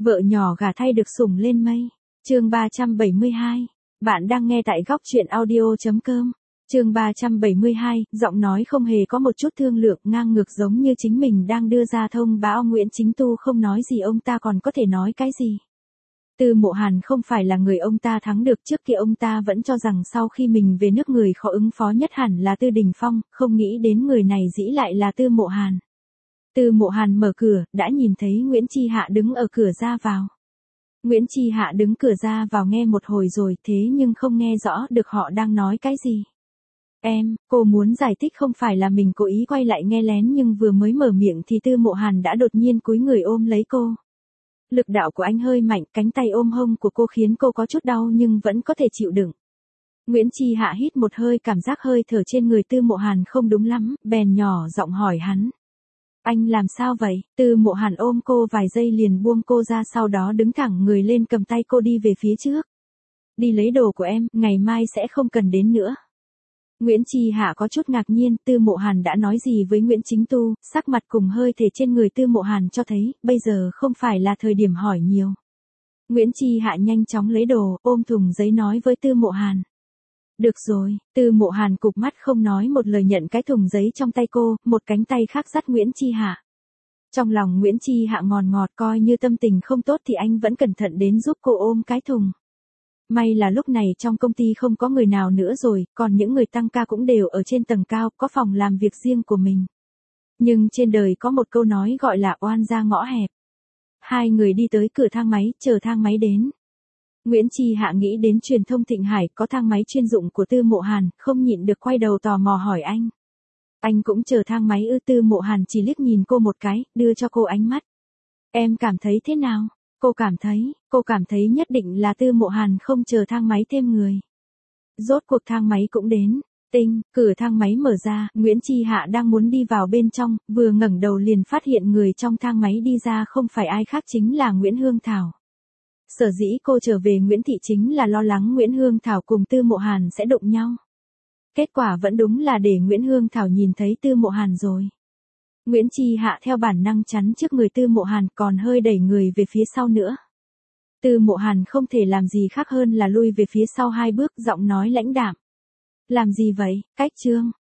Vợ nhỏ gả thay được sủng lên mây. Chương 372. Bạn đang nghe tại góc truyện audio.com. Chương 372, giọng nói không hề có một chút thương lượng, ngang ngược giống như chính mình đang đưa ra thông báo. Nguyễn Chính Tu không nói gì, ông ta còn có thể nói cái gì? Tư Mộ Hàn không phải là người ông ta thắng được, trước kia ông ta vẫn cho rằng sau khi mình về nước người khó ứng phó nhất hẳn là Tư Đình Phong, không nghĩ đến người này dĩ lại là Tư Mộ Hàn. Tư Mộ Hàn mở cửa, đã nhìn thấy Nguyễn Chi Hạ đứng ở cửa ra vào. Nguyễn Chi Hạ đứng cửa ra vào nghe một hồi rồi thế nhưng không nghe rõ được họ đang nói cái gì. Cô muốn giải thích không phải là mình cố ý quay lại nghe lén, nhưng vừa mới mở miệng thì Tư Mộ Hàn đã đột nhiên cúi người ôm lấy cô. Lực đạo của anh hơi mạnh, cánh tay ôm hông của cô khiến cô có chút đau nhưng vẫn có thể chịu đựng. Nguyễn Chi Hạ hít một hơi, cảm giác hơi thở trên người Tư Mộ Hàn không đúng lắm, bèn nhỏ giọng hỏi hắn. Anh làm sao vậy? Tư Mộ Hàn ôm cô vài giây liền buông cô ra, sau đó đứng thẳng người lên cầm tay cô đi về phía trước. Đi lấy đồ của em, ngày mai sẽ không cần đến nữa. Nguyễn Chi Hạ có chút ngạc nhiên, Tư Mộ Hàn đã nói gì với Nguyễn Chính Tu, sắc mặt cùng hơi thể trên người Tư Mộ Hàn cho thấy, bây giờ không phải là thời điểm hỏi nhiều. Nguyễn Chi Hạ nhanh chóng lấy đồ, ôm thùng giấy nói với Tư Mộ Hàn. Được rồi, Tư Mộ Hàn cụp mắt không nói một lời nhận cái thùng giấy trong tay cô, một cánh tay khác dắt Nguyễn Chi Hạ. Trong lòng Nguyễn Chi Hạ ngọt ngọt, coi như tâm tình không tốt thì anh vẫn cẩn thận đến giúp cô ôm cái thùng. May là lúc này trong công ty không có người nào nữa rồi, còn những người tăng ca cũng đều ở trên tầng cao, có phòng làm việc riêng của mình. Nhưng trên đời có một câu nói gọi là oan ra ngõ hẹp. Hai người đi tới cửa thang máy, chờ thang máy đến. Nguyễn Chi Hạ nghĩ đến truyền thông Thịnh Hải có thang máy chuyên dụng của Tư Mộ Hàn, không nhịn được quay đầu tò mò hỏi anh. Anh cũng chờ thang máy ư? Tư Mộ Hàn chỉ liếc nhìn cô một cái, đưa cho cô ánh mắt. Em cảm thấy thế nào? Cô cảm thấy nhất định là Tư Mộ Hàn không chờ thang máy thêm người. Rốt cuộc thang máy cũng đến. Cửa thang máy mở ra, Nguyễn Chi Hạ đang muốn đi vào bên trong, vừa ngẩng đầu liền phát hiện người trong thang máy đi ra không phải ai khác chính là Nguyễn Hương Thảo. Sở dĩ cô trở về Nguyễn Thị chính là lo lắng Nguyễn Hương Thảo cùng Tư Mộ Hàn sẽ đụng nhau. Kết quả vẫn đúng là để Nguyễn Hương Thảo nhìn thấy Tư Mộ Hàn rồi. Nguyễn Chi Hạ theo bản năng chắn trước người Tư Mộ Hàn, còn hơi đẩy người về phía sau nữa. Tư Mộ Hàn không thể làm gì khác hơn là lui về phía sau 2 bước, giọng nói lãnh đạm. Làm gì vậy, Cách Trương?